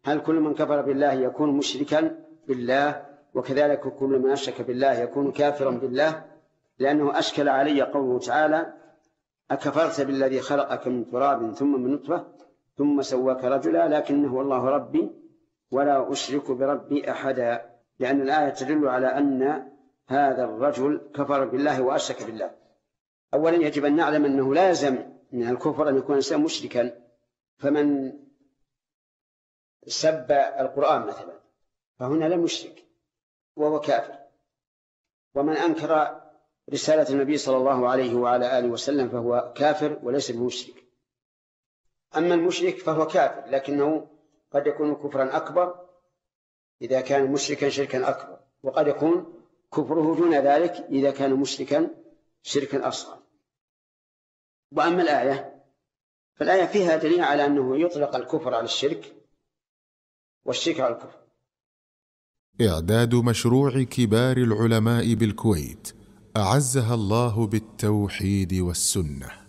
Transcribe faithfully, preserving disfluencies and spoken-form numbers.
هل كل من كفر بالله يكون مشركا بالله، وكذلك كل من أشرك بالله يكون كافرا بالله؟ لأنه أشكل علي قوله تعالى: أكفرت بالذي خلقك من تراب ثم من نطفة ثم سواك رجلا لكنه والله ربي ولا أشرك بربي أحدا، لأن الآية تدل على أن هذا الرجل كفر بالله وأشرك بالله. أولا يجب أن نعلم أنه لا يلزم من الكفر أن يكون الإنسان مشركا، فمن سب القرآن مثلا فهنا لم يشرك وهو كافر، ومن أنكر رسالة النبي صلى الله عليه وعلى آله وسلم فهو كافر وليس بمشرك. أما المشرك فهو كافر، لكنه قد يكون كفرا أكبر إذا كان مشركا شركا أكبر، وقد يكون كفره دون ذلك إذا كان مشركا شركا أصغر. وأما الآية فالآية فيها دليل على أنه يطلق الكفر على الشرك والشرك على الكفر. إعداد مشروع كبار العلماء بالكويت أعزها الله بالتوحيد والسنة.